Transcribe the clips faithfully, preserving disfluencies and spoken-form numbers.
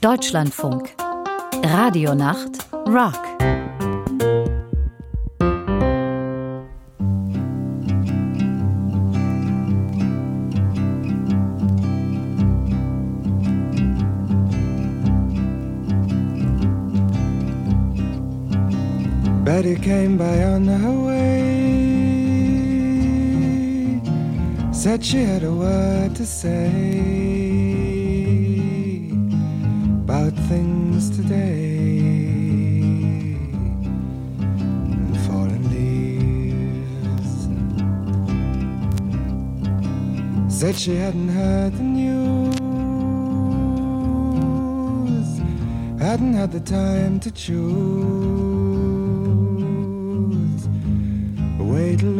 Deutschlandfunk. Radionacht Rock. Betty came by on her way, said she had a word to say about things today and fallen leaves. Said she hadn't heard the news, hadn't had the time to choose way to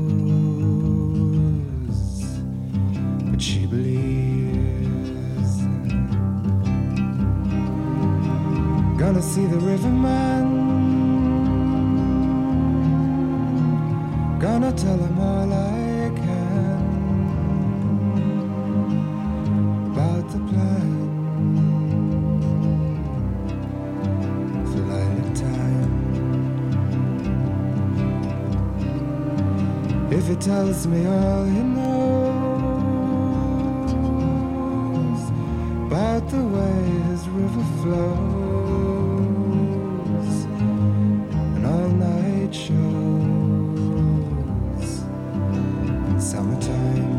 lose, but she believes. Gonna see the riverman, gonna tell him all I can about the plan for lilac time. If he tells me all he knows about the way his river flows and all-night shows in summertime.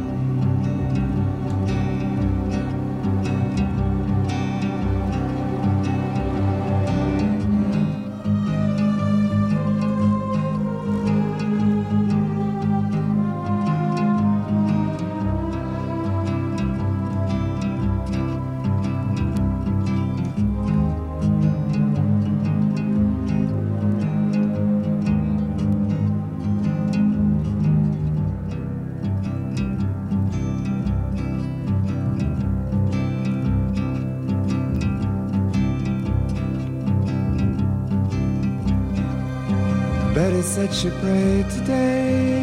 Betty said she prayed today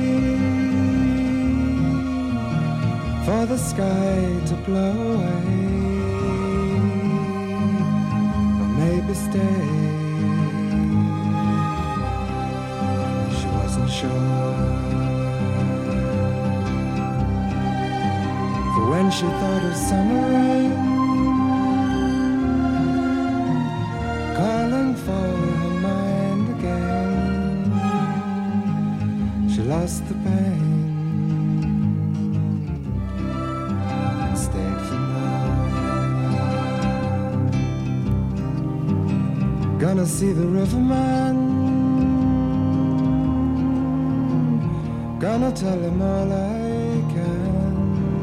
for the sky to blow away, or maybe stay. She wasn't sure, for when she thought of summer rain calling for her mind again, she lost the pain and stayed for more. Gonna see the riverman, gonna tell him all I can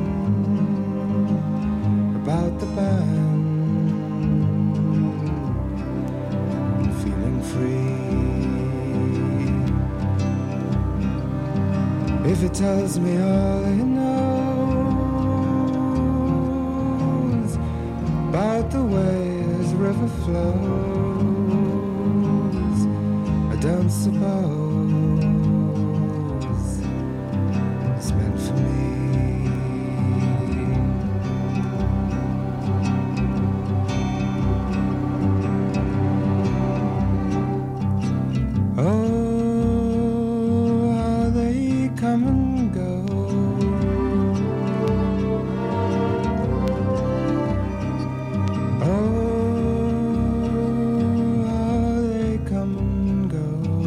about the band, feeling free. If he tells me all he knows about the way his river flows, I don't suppose it's meant for me. Oh, come and go. Oh, how they come and go.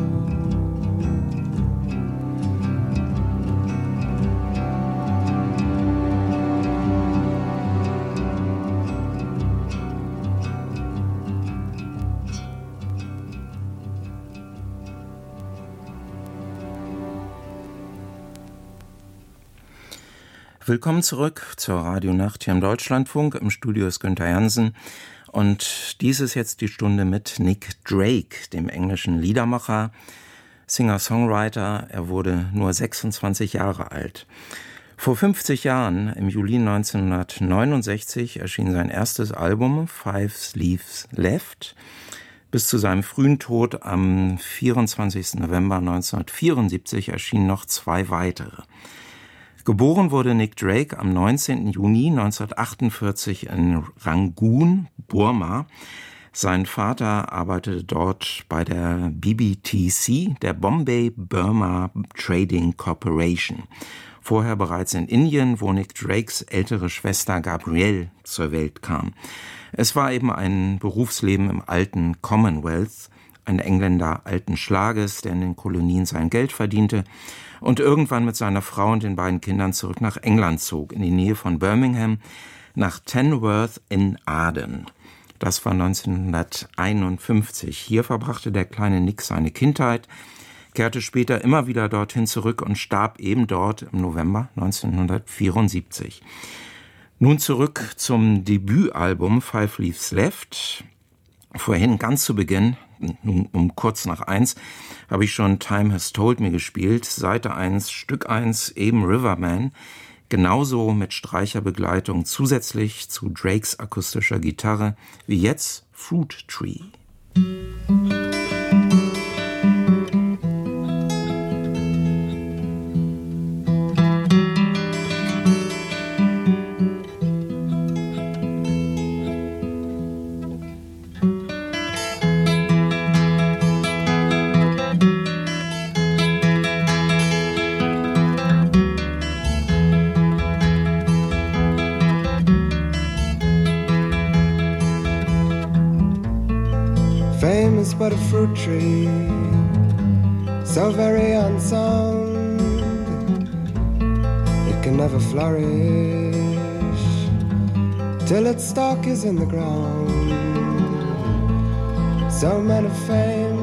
Willkommen zurück zur Radionacht hier im Deutschlandfunk. Im Studio ist Günther Jansen. Und dies ist jetzt die Stunde mit Nick Drake, dem englischen Liedermacher, Singer-Songwriter. Er wurde nur sechsundzwanzig Jahre alt. Vor fünfzig Jahren, im Juli neunzehnhundertneunundsechzig, erschien sein erstes Album, Five Leaves Left. Bis zu seinem frühen Tod am vierundzwanzigsten November neunzehnhundertvierundsiebzig erschienen noch zwei weitere. Geboren wurde Nick Drake am neunzehnten Juni neunzehnhundertachtundvierzig in Rangoon, Burma. Sein Vater arbeitete dort bei der B B T C, der Bombay Burma Trading Corporation. Vorher bereits in Indien, wo Nick Drakes ältere Schwester Gabrielle zur Welt kam. Es war eben ein Berufsleben im alten Commonwealth, ein Engländer alten Schlages, der in den Kolonien sein Geld verdiente und irgendwann mit seiner Frau und den beiden Kindern zurück nach England zog, in die Nähe von Birmingham, nach Tamworth in Aden. Das war neunzehnhunderteinundfünfzig. Hier verbrachte der kleine Nick seine Kindheit, kehrte später immer wieder dorthin zurück und starb eben dort im November neunzehnhundertvierundsiebzig. Nun zurück zum Debütalbum Five Leaves Left. Vorhin ganz zu Beginn, nun um kurz nach eins, habe ich schon Time Has Told Me gespielt. Seite eins, Stück eins, eben Riverman. Genauso mit Streicherbegleitung zusätzlich zu Drakes akustischer Gitarre wie jetzt Fruit Tree. But a fruit tree, so very unsound, it can never flourish till its stalk is in the ground. So men of fame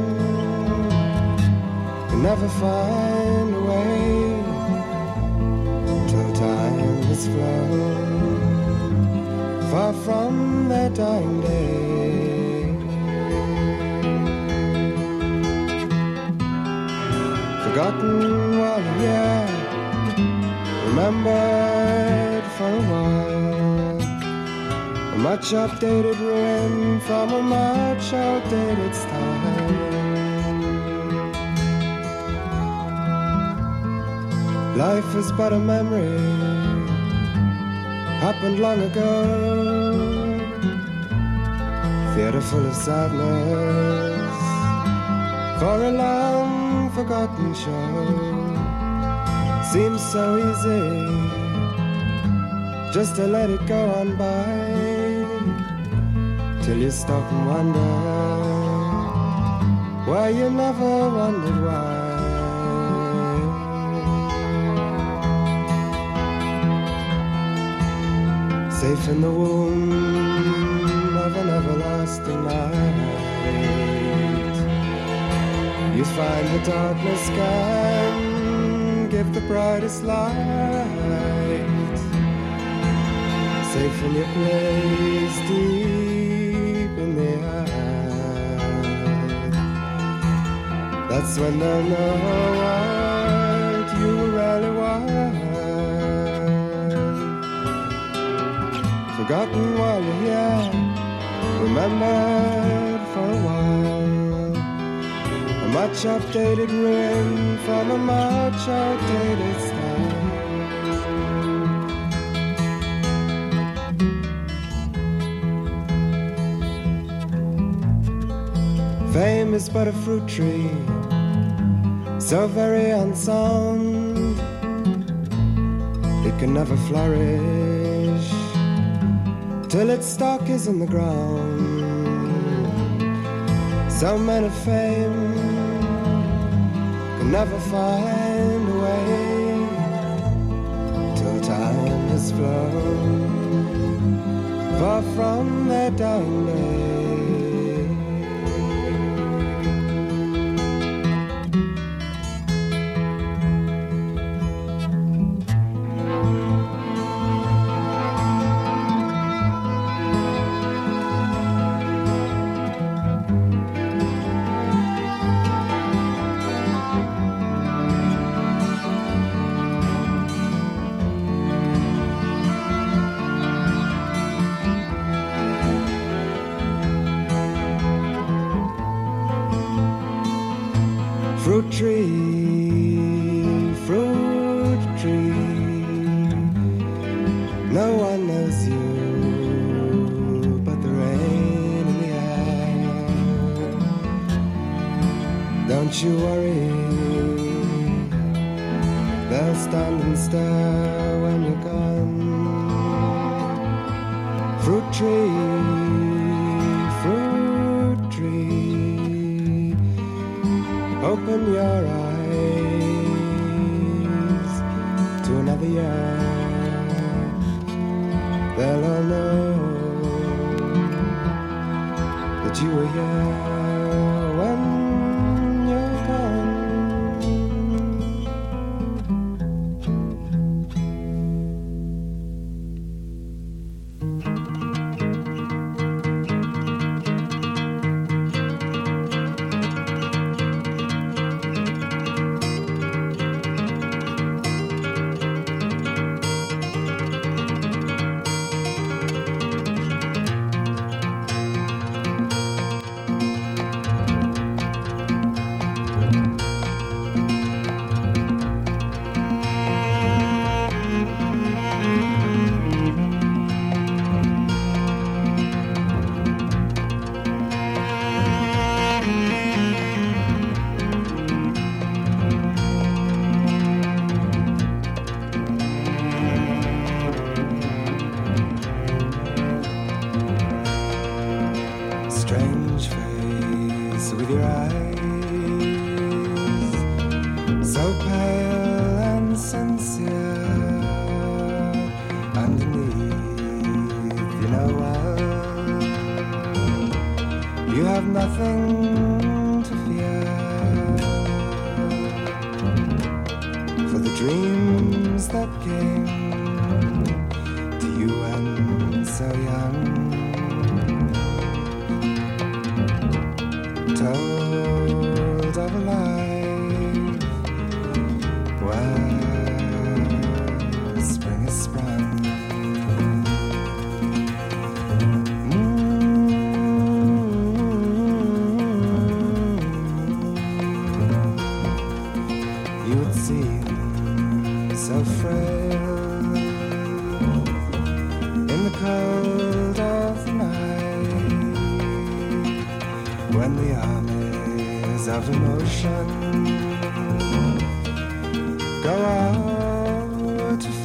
can never find a way till time has flown far from their dying day. Forgotten while you're here, remembered for a while. A much updated ruin from a much outdated style. Life is but a memory, happened long ago. Theater full of sadness for a long forgotten show. Seems so easy just to let it go on by, till you stop and wonder why you never wondered why. Safe in the womb of an everlasting night, you find the darkness can give the brightest light. Safe in your place deep in the earth. That's when they'll know what you really want. Forgotten while you're here, remembered for a while. A much updated ruin from a much outdated style. Fame is but a fruit tree, so very unsound, it can never flourish till its stalk is in the ground. So men of fame can never find a way till time has flown far from their dying day. Fruit tree, fruit tree, no one knows you but the rain. you worry, they'll stand and stare when you're gone. Fruit tree, fruit tree, open your eyes to another year. They'll all know that you were here when you're gone. Strange face with your eyes, so pale and sincere. Underneath, you know well, you have nothing to fear. For the dreams that came to you when so young, told of a life where spring is sprung. Mm-hmm. You would seem so frail in the cold of the night, when the armies of emotion go out to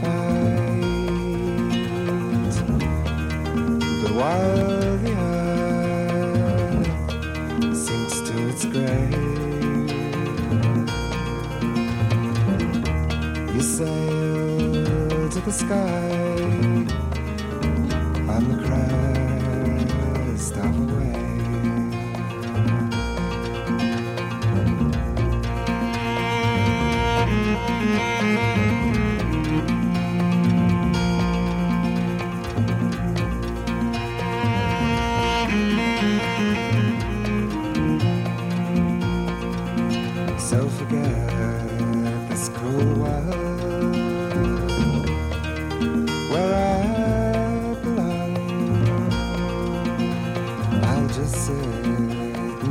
fight. But while the earth sinks to its grave, you sail to the sky on the crest of a wave. So forget this cruel world where I belong. I'll just sit and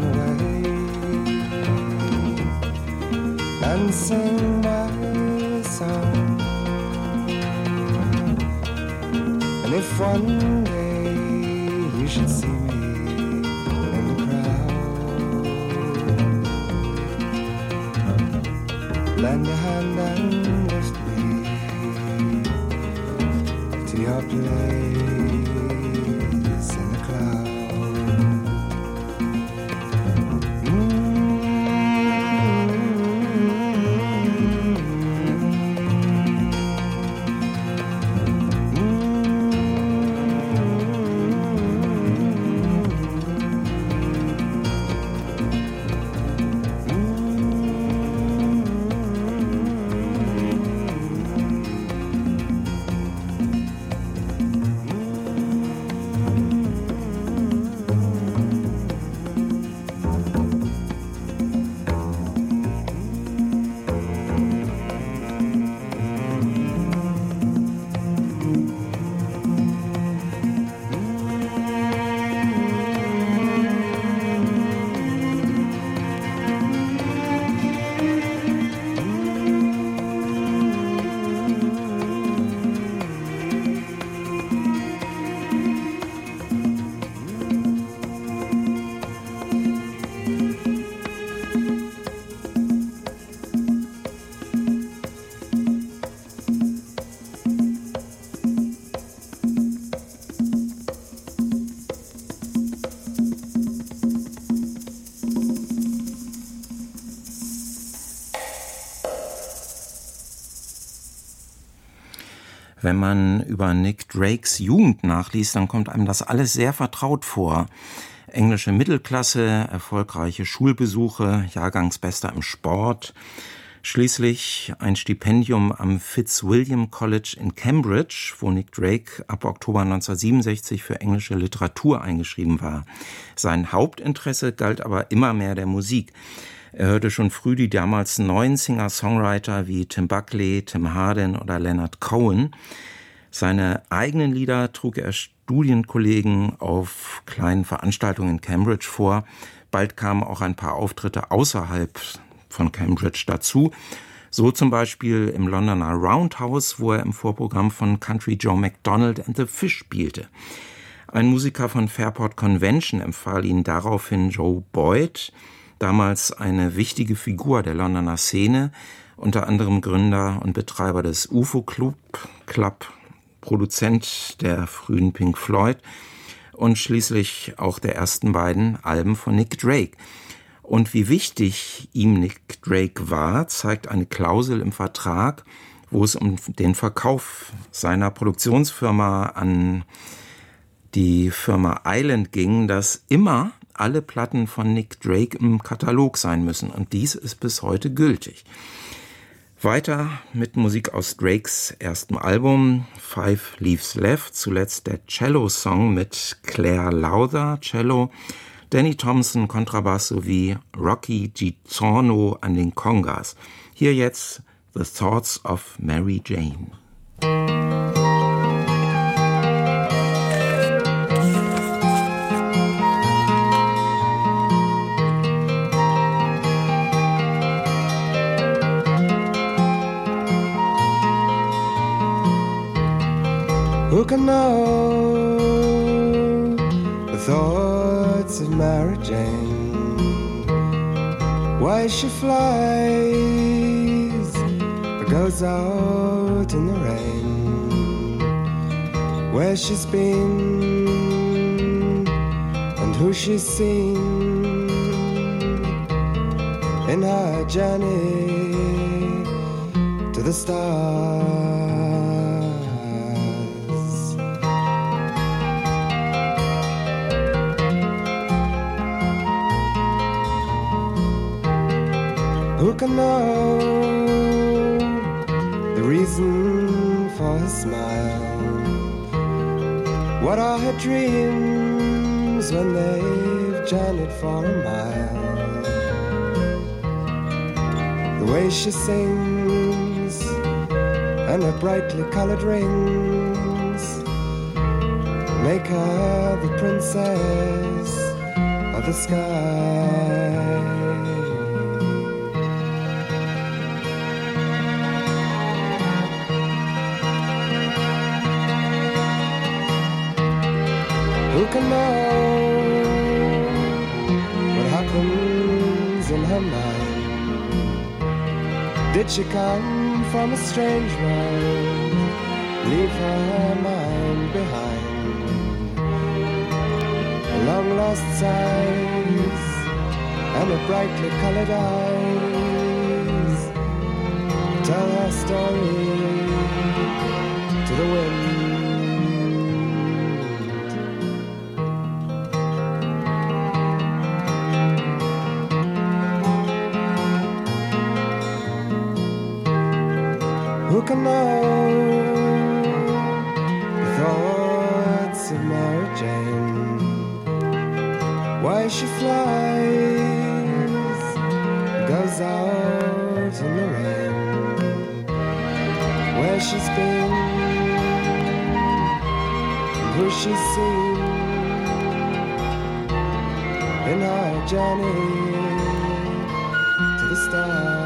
wait and sing my song. And if one day you should see me in the crowd, lend a hand and lift me to your place in the cloud. Wenn man über Nick Drakes Jugend nachliest, dann kommt einem das alles sehr vertraut vor. Englische Mittelklasse, erfolgreiche Schulbesuche, Jahrgangsbester im Sport, schließlich ein Stipendium am Fitzwilliam College in Cambridge, wo Nick Drake ab Oktober neunzehnhundertsiebenundsechzig für englische Literatur eingeschrieben war. Sein Hauptinteresse galt aber immer mehr der Musik. Er hörte schon früh die damals neuen Singer-Songwriter wie Tim Buckley, Tim Hardin oder Leonard Cohen. Seine eigenen Lieder trug er Studienkollegen auf kleinen Veranstaltungen in Cambridge vor. Bald kamen auch ein paar Auftritte außerhalb von Cambridge dazu. So zum Beispiel im Londoner Roundhouse, wo er im Vorprogramm von Country Joe McDonald and the Fish spielte. Ein Musiker von Fairport Convention empfahl ihn daraufhin Joe Boyd, damals eine wichtige Figur der Londoner Szene, unter anderem Gründer und Betreiber des U F O Club, Club, Produzent der frühen Pink Floyd und schließlich auch der ersten beiden Alben von Nick Drake. Und wie wichtig ihm Nick Drake war, zeigt eine Klausel im Vertrag, wo es um den Verkauf seiner Produktionsfirma an die Firma Island ging, dass immer alle Platten von Nick Drake im Katalog sein müssen. Und dies ist bis heute gültig. Weiter mit Musik aus Drakes erstem Album, Five Leaves Left, zuletzt der Cello-Song mit Claire Lowther, Cello, Danny Thompson, Kontrabass sowie Rocky Gizorno an den Congas. Hier jetzt The Thoughts of Mary Jane. Who can know the thoughts of Mary Jane? Why she flies or goes out in the rain? Where she's been and who she's seen in her journey to the stars. Who can know the reason for her smile? What are her dreams when they've journeyed for a mile? The way she sings and her brightly colored rings make her the princess of the sky. Who can know what happens in her mind? Did she come from a strange world, leave her mind behind? Long lost sighs and her brightly colored eyes tell her story to the wind. Who can know the thoughts of Mary Jane? Why she flies, goes out in the rain? Where she's been, and who she's seen in her journey to the stars.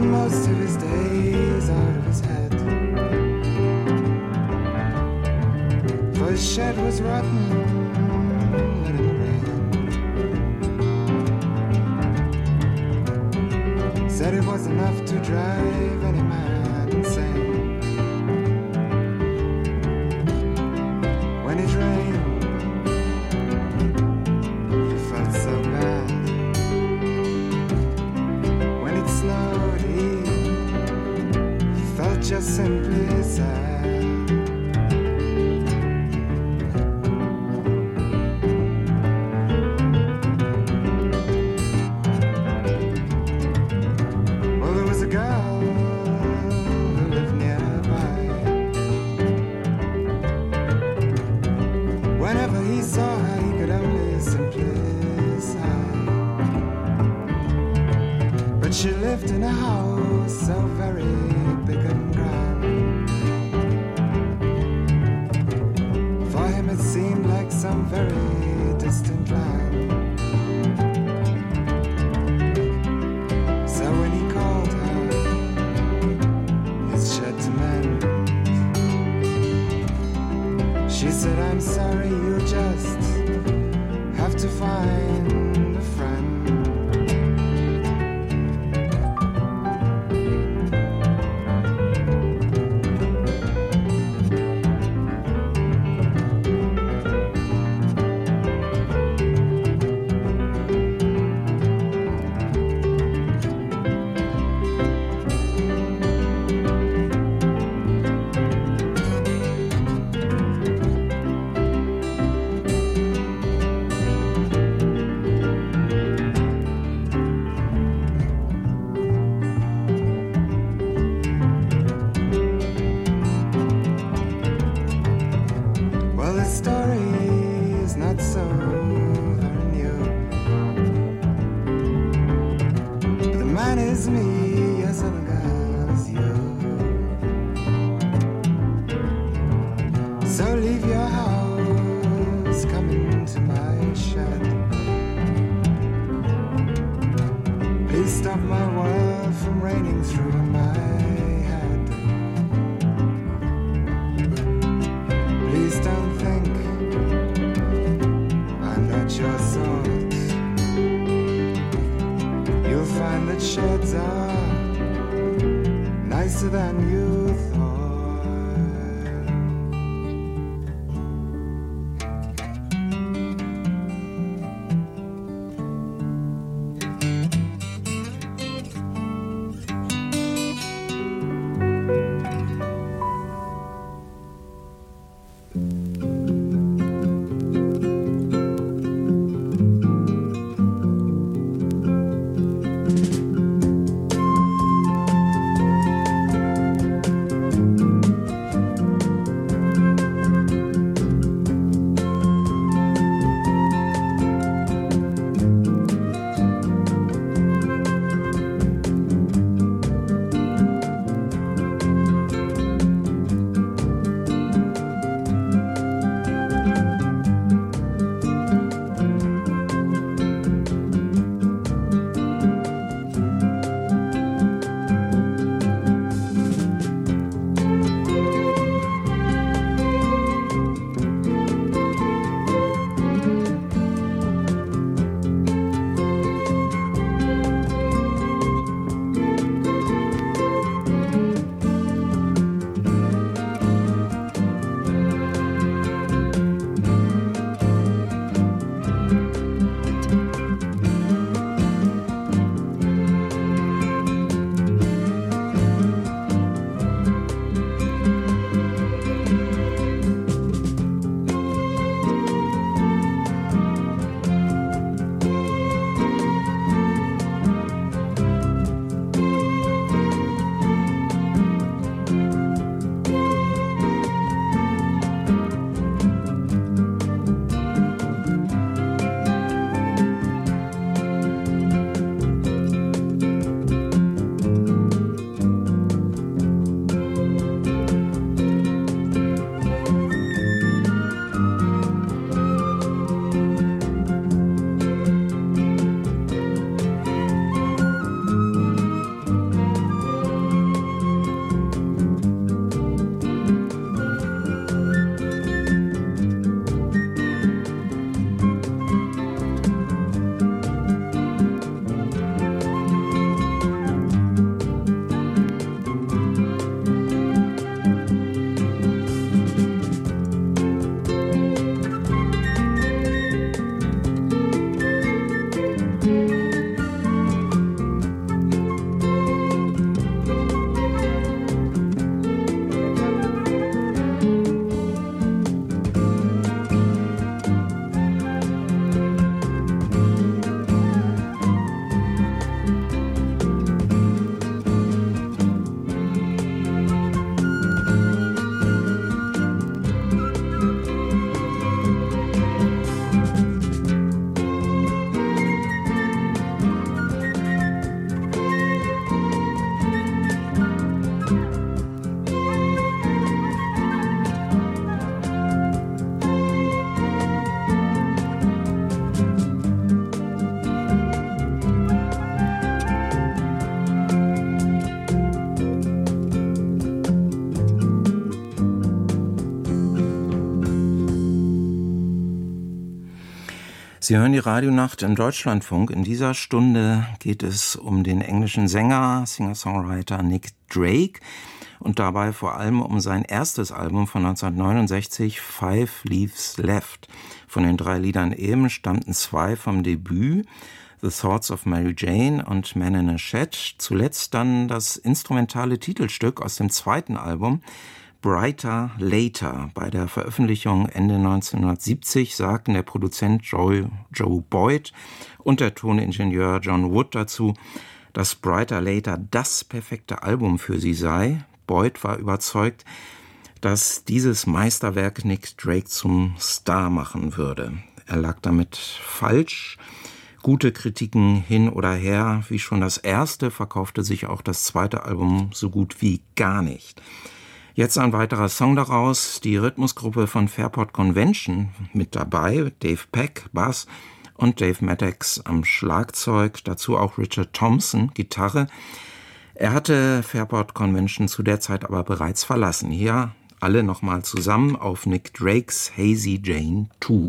spent most of his days out of his head. For his shed was rotten, let it rain. Said it was enough to drive any man insane. When it rained, he felt so bad. When it snowed, he felt just simply sad. She lived in a house so very big and grand. For him it seemed like some very distant land. So when he called her his shed to mend, she said, I'm sorry, you just have to find a friend. Sie hören die Radionacht im Deutschlandfunk. In dieser Stunde geht es um den englischen Sänger, Singer-Songwriter Nick Drake und dabei vor allem um sein erstes Album von neunzehnhundertneunundsechzig, Five Leaves Left. Von den drei Liedern eben stammten zwei vom Debüt, The Thoughts of Mary Jane und Man in a Shed. Zuletzt dann das instrumentale Titelstück aus dem zweiten Album, Brighter Later. Bei der Veröffentlichung Ende neunzehnhundertsiebzig sagten der Produzent Joe, Joe Boyd und der Toningenieur John Wood dazu, dass Brighter Later das perfekte Album für sie sei. Boyd war überzeugt, dass dieses Meisterwerk Nick Drake zum Star machen würde. Er lag damit falsch. Gute Kritiken hin oder her, wie schon das erste, verkaufte sich auch das zweite Album so gut wie gar nicht. Jetzt ein weiterer Song daraus, die Rhythmusgruppe von Fairport Convention mit dabei, Dave Peck, Bass und Dave Maddox am Schlagzeug, dazu auch Richard Thompson, Gitarre. Er hatte Fairport Convention zu der Zeit aber bereits verlassen. Hier alle nochmal zusammen auf Nick Drakes Hazy Jane zwei.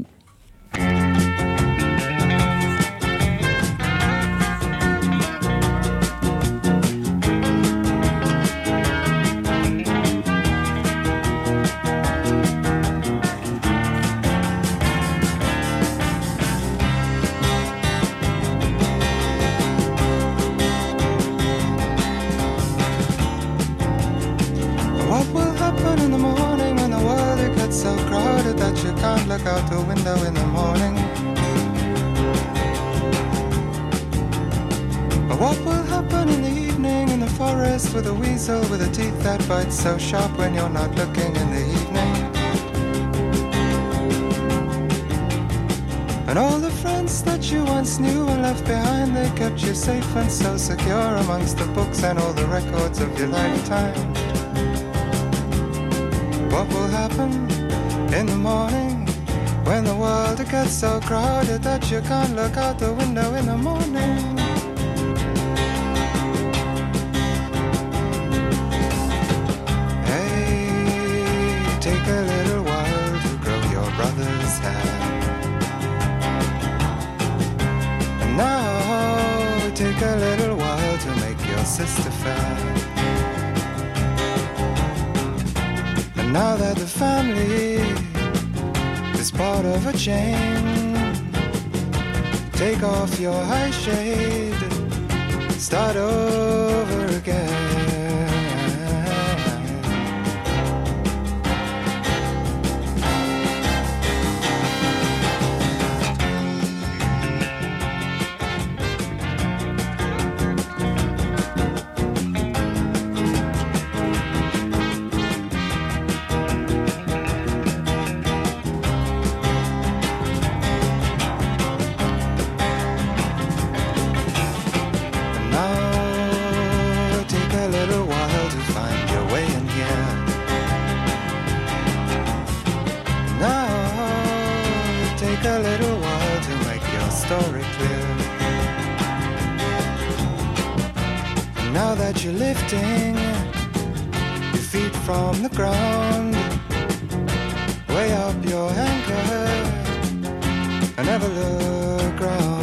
Out the window in the morning. What will happen in the evening in the forest with a weasel with a teeth that bite so sharp when you're not looking in the evening? And all the friends that you once knew and left behind, they kept you safe and so secure amongst the books and all the records of your lifetime. What will happen in the morning when the world gets so crowded that you can't look out the window in the morning? Hey, take a little while to grow your brother's hair. And now, take a little while to make your sister fair. And now that the family is part of a chain, take off your high shade, start over again. You're lifting your feet from the ground, way up your anchor, and never look round.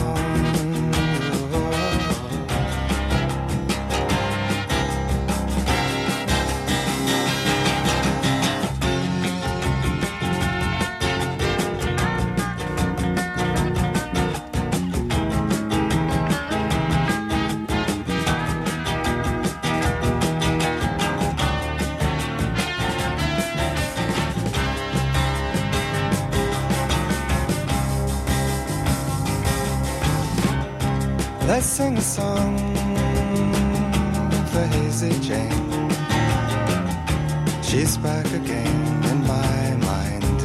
Let's sing a song for Hazy Jane. She's back again in my mind.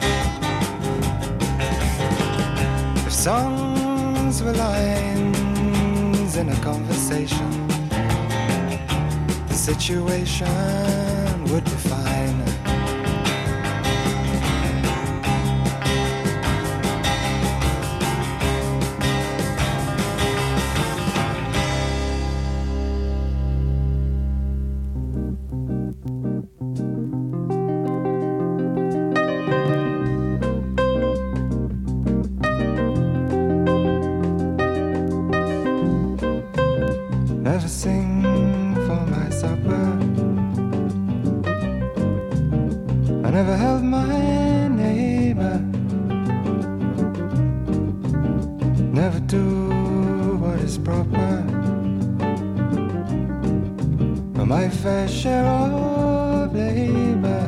If songs were lines in a conversation, the situation would be fine. never held my neighbor, never do what is proper. My fair share of labor.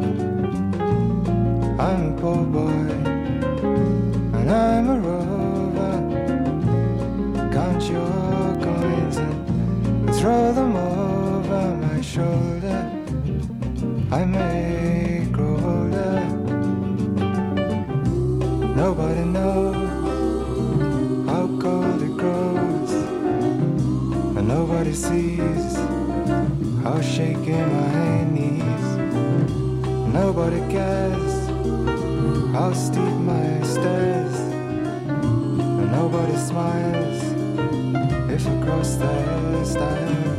I'm a poor boy and I'm a rover. Count your coins and throw them over my shoulder. I may grow older. Nobody knows how cold it grows, and nobody sees how shaky my knees. Nobody cares how steep my stairs, and nobody smiles if I cross their stairs.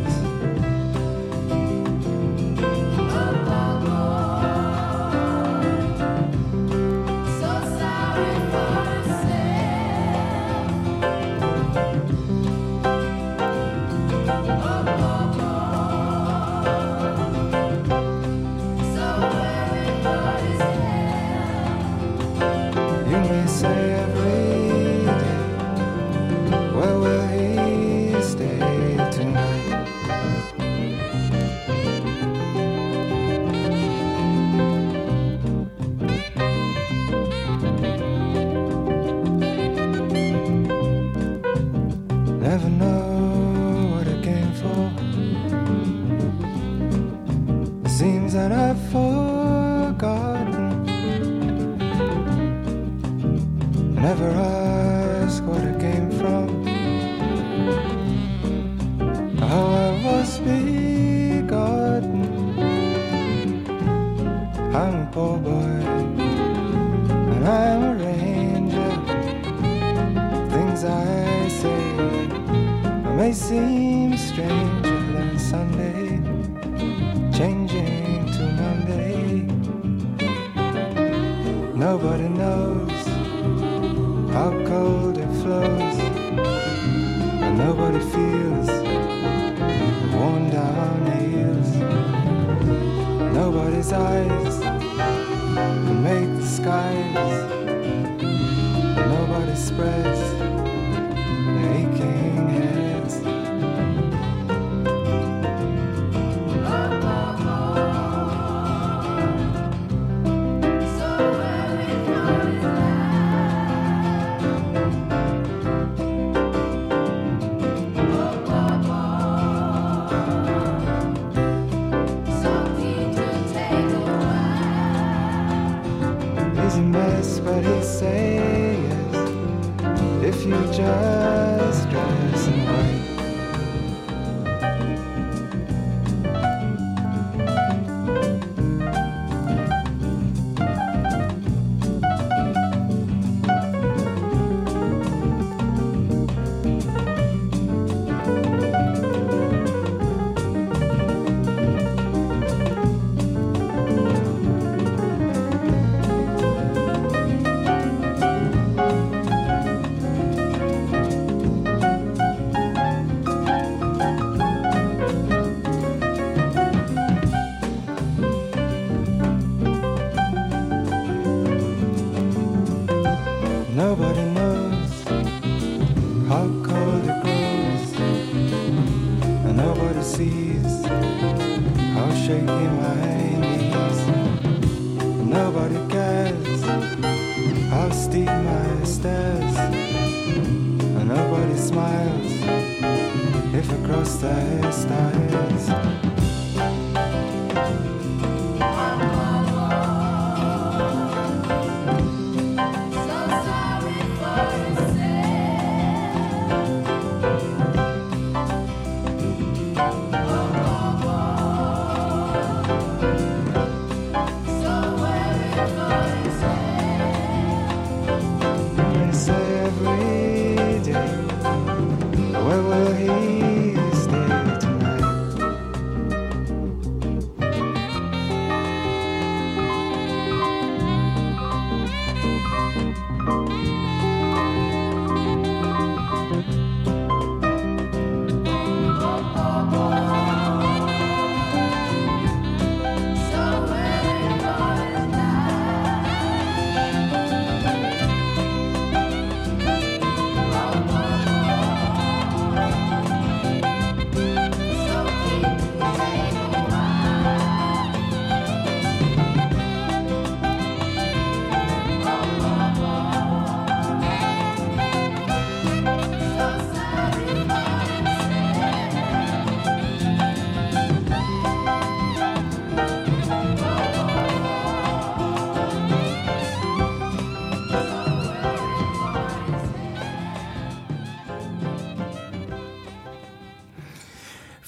Where will he stay tonight?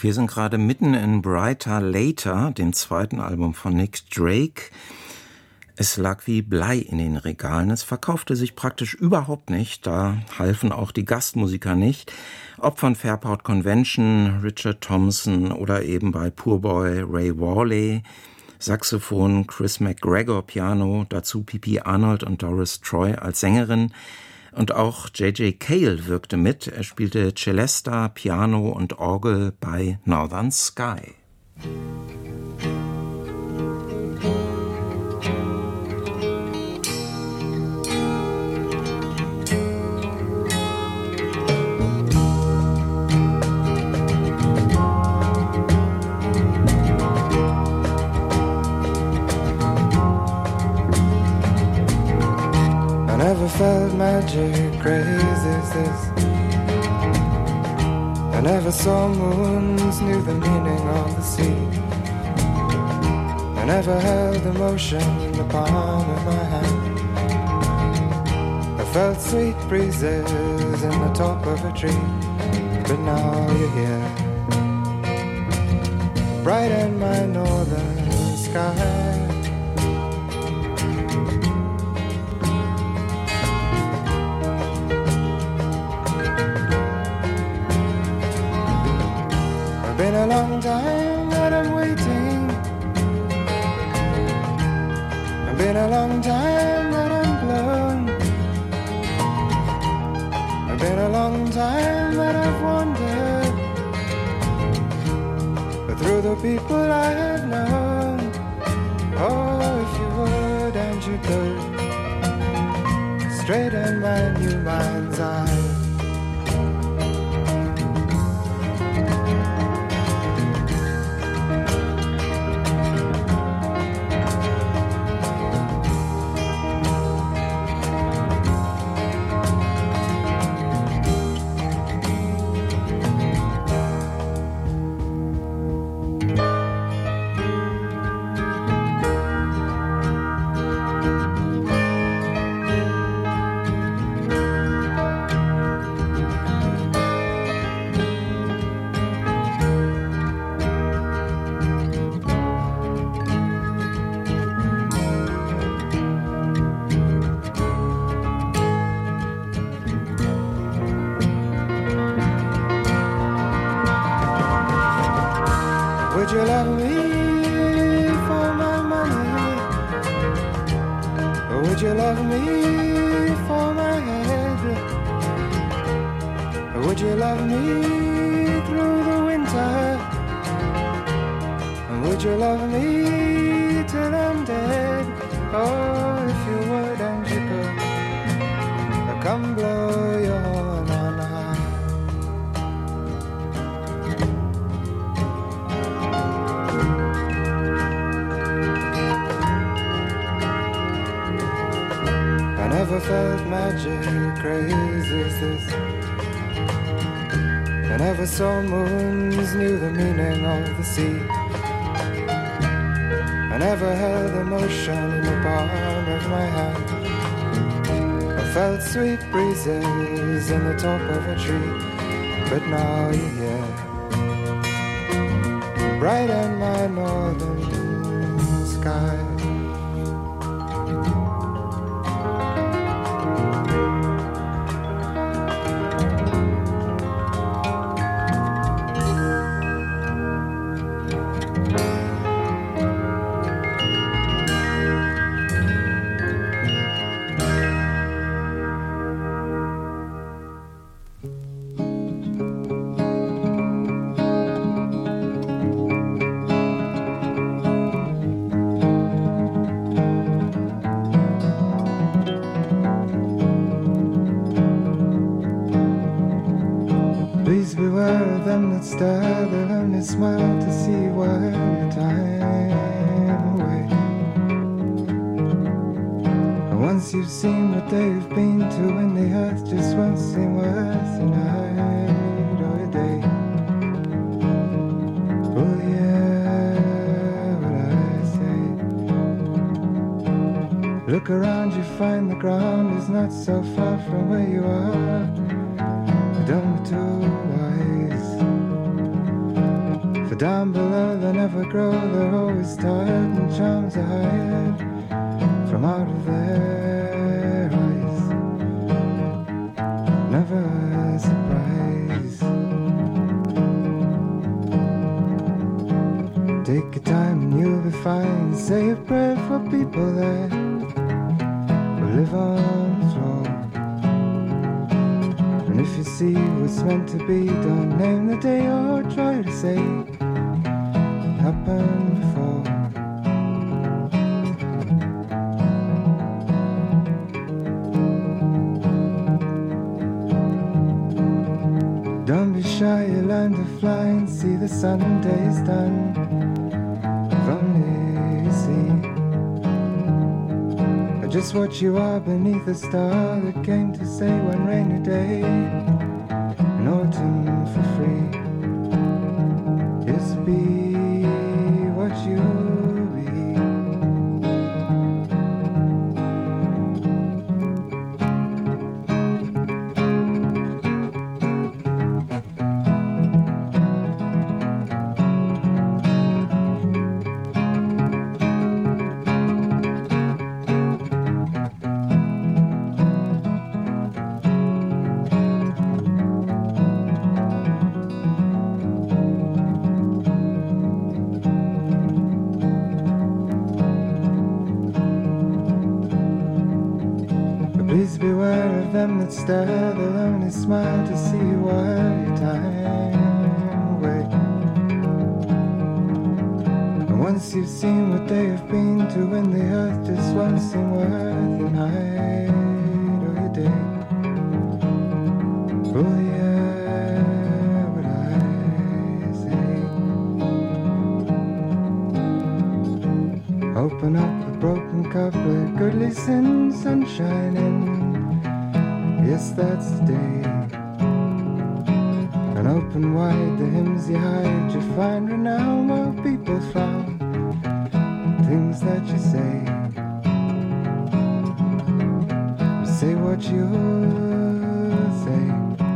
Wir sind gerade mitten in Brighter Later, dem zweiten Album von Nick Drake. Es lag wie Blei in den Regalen. Es verkaufte sich praktisch überhaupt nicht. Da halfen auch die Gastmusiker nicht. Ob von Fairport Convention, Richard Thompson oder eben bei Poorboy Ray Worley. Saxophon Chris McGregor, Piano, dazu Pipi Arnold und Doris Troy als Sängerin. Und auch J J Cale wirkte mit. Er spielte Celesta, Piano und Orgel bei Northern Sky. Never felt magic crazy as this. I never saw moons, knew the meaning of the sea. I never held emotion in the palm of my hand. I felt sweet breezes in the top of a tree. But now you're here, bright in my northern sky. Been a long time that I'm waiting. It's been a long time that I'm blown. It's been a long time that I've wandered, but through the people I have known. Oh, if you would and you could, straight in my new mind's eye. Would you love me for my money? Or would you love me for my head? Or would you love me through the winter? And would you love me till I'm dead? Oh, if you would and you could, I'd come blow your horn on high. I never felt magic crazy as this. I never saw moons, knew the meaning of the sea. I never held emotion in the palm of my hand. I felt sweet breezes in the top of a tree. But now you're here, bright in my northern sky. Stare, they'll only smile to see while your time away. And once you've seen what they've been to, and the earth just won't seem worth a night or a day. Oh yeah, what I say. Look around, you find the ground is not so far from where you are. Don't be too wise. down below they never grow, they're always tired, and charms are hired from out of their eyes. Never a surprise. Take your time and you'll be fine. Say a prayer for people that will live on the floor. And if you see what's meant to be, don't name the day or try to say it happened before. Don't be shy, you learn to fly and see the sun and day is done. If only you see just what you are beneath a star that came to say one rainy day in autumn for free. Just be what you be. Please beware of them that stare, they'll only smile to see you while your time away. And once you've seen what they have been to, when the earth just won't seem worth the night or your day. Oh yeah, what I say. Open up the broken cup, let goodly sin sunshine in. Yes, that's the day. And open wide the hymns you hide, you find renown while people frown. Things that you say, say what you say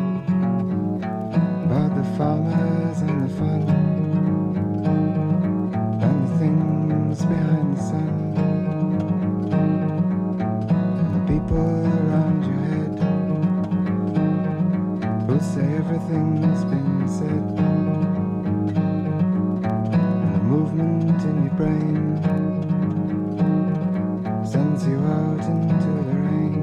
about the farmers and the fun and the things behind the sun and the people around your head will say everything's been said, and the movement in your brain sends you out into the rain.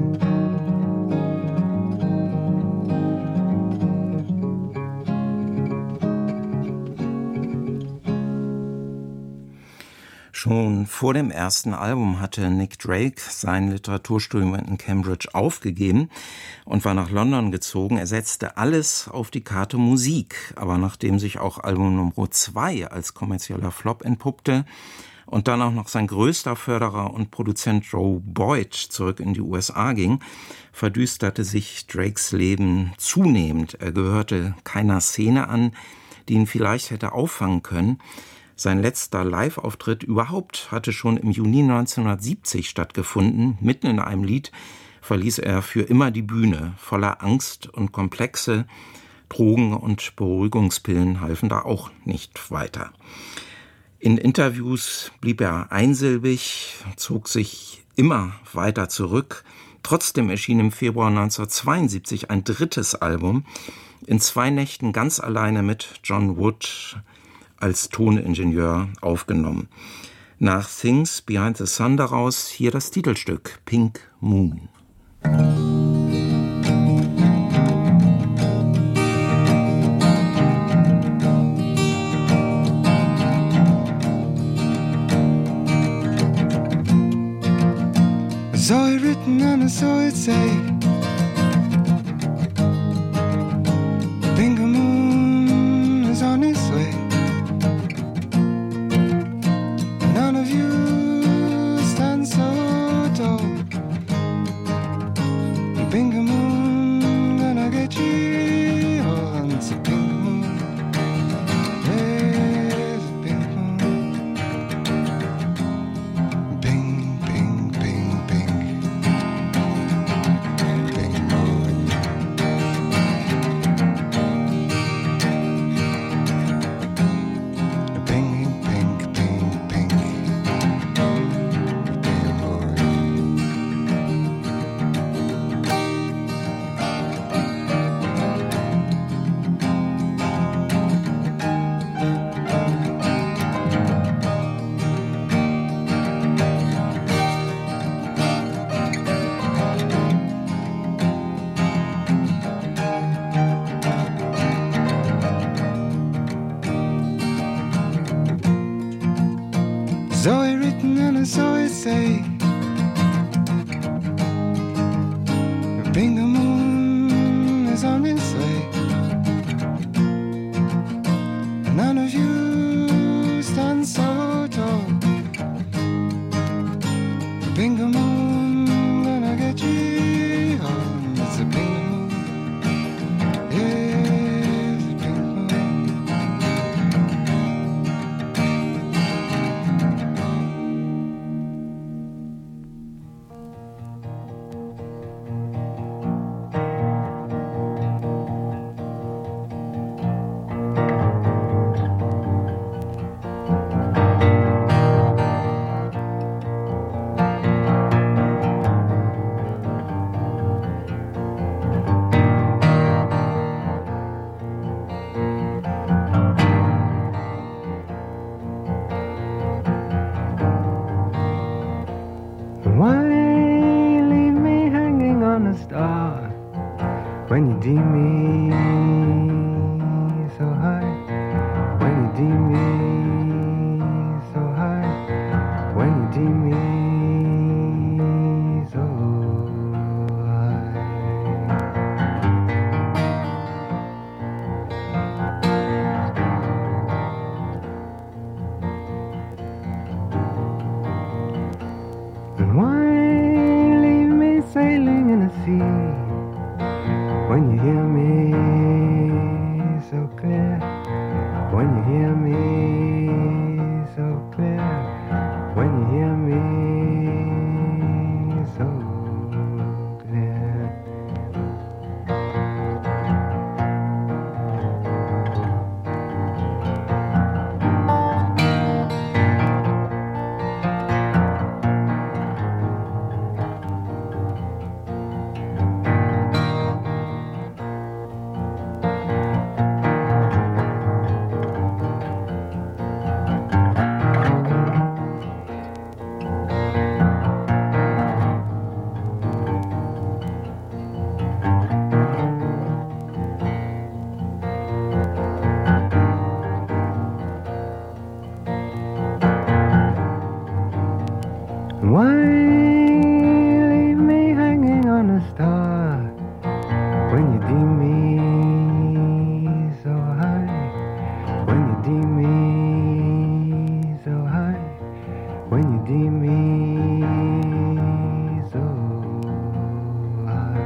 Schon vor dem ersten Album hatte Nick Drake sein Literaturstudium in Cambridge aufgegeben und war nach London gezogen. Er setzte alles auf die Karte Musik, aber nachdem sich auch Album Nummer zwei als kommerzieller Flop entpuppte und dann auch noch sein größter Förderer und Produzent Joe Boyd zurück in die U S A ging, verdüsterte sich Drakes Leben zunehmend. Er gehörte keiner Szene an, die ihn vielleicht hätte auffangen können. Sein letzter Live-Auftritt überhaupt hatte schon im Juni neunzehnhundertsiebzig stattgefunden. Mitten in einem Lied verließ er für immer die Bühne, voller Angst und Komplexe. Drogen und Beruhigungspillen halfen da auch nicht weiter. In Interviews blieb er einsilbig, zog sich immer weiter zurück. Trotzdem erschien im Februar neunzehnhundertzweiundsiebzig ein drittes Album, in zwei Nächten ganz alleine mit John Wood als Toningenieur aufgenommen. Nach Things Behind the Sun daraus hier das Titelstück Pink Moon. I saw it written and I saw it say, Pink moon is on its way. None of you stand so tall. Pink moon gonna get you all. It's a pink moon. There's a pink moon. Pink, pink, pink, pink. Zoe written and a Zoe say. The Bingo Moon is on its way. None of you stand so tall. The Bingo Moon gonna get you home. It's a Bingo Moon. Yeah, it's a Bingo Moon. Why leave me hanging on a star when you deem me so high? When you deem me so high? When you deem me so high? And why leave me sailing in a sea when you hear me so clear? When you hear me so clear? When you hear me so clear? Why leave me hanging on a star when you deem me so high? When you deem me so high? When you deem me so high?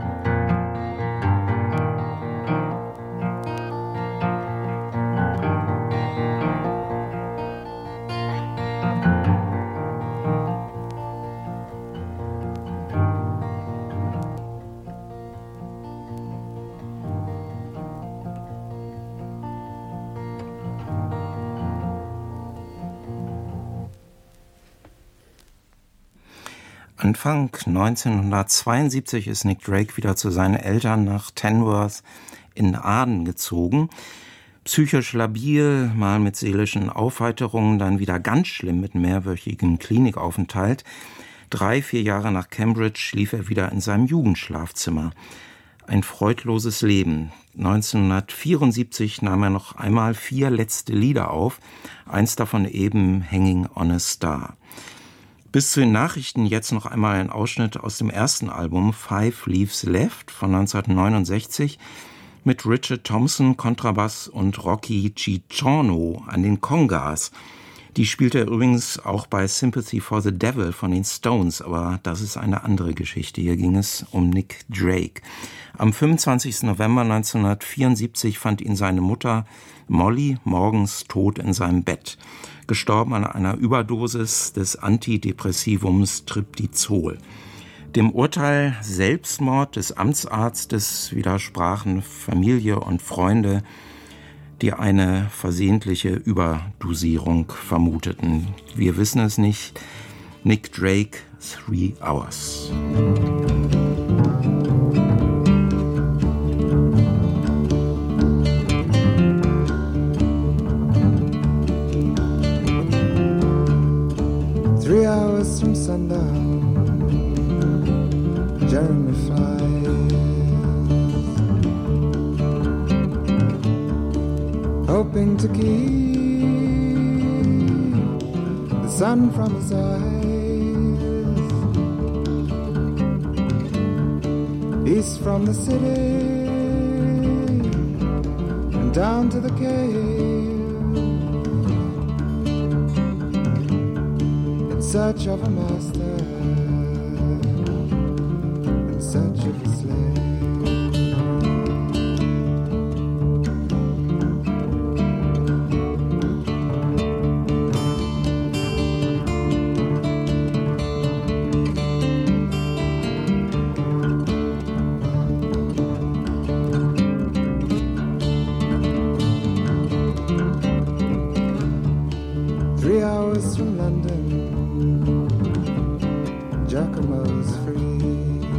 Anfang neunzehnhundertzweiundsiebzig ist Nick Drake wieder zu seinen Eltern nach Tamworth in Aden gezogen. Psychisch labil, mal mit seelischen Aufheiterungen, dann wieder ganz schlimm mit mehrwöchigem Klinikaufenthalt. Drei, vier Jahre nach Cambridge schlief er wieder in seinem Jugendschlafzimmer. Ein freudloses Leben. neunzehnhundertvierundsiebzig nahm er noch einmal vier letzte Lieder auf, eins davon eben Hanging on a Star. Bis zu den Nachrichten jetzt noch einmal ein Ausschnitt aus dem ersten Album Five Leaves Left von neunzehnhundertneunundsechzig mit Richard Thompson, Kontrabass und Rocky Cicciano an den Congas. Die spielte er übrigens auch bei Sympathy for the Devil von den Stones, aber das ist eine andere Geschichte. Hier ging es um Nick Drake. Am fünfundzwanzigsten November neunzehnhundertvierundsiebzig fand ihn seine Mutter Molly morgens tot in seinem Bett, gestorben an einer Überdosis des Antidepressivums Triptizol. Dem Urteil Selbstmord des Amtsarztes widersprachen Familie und Freunde, die eine versehentliche Überdosierung vermuteten. Wir wissen es nicht. Nick Drake, Three Hours. Three hours from sundown, Jeremy flies, hoping to keep the sun from his eyes. East from the city and down to the cave, in search of a master, in search of a slave. Three hours from London, Giacomo's free,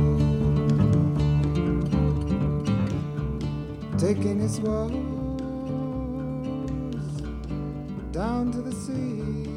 taking his woes down to the sea.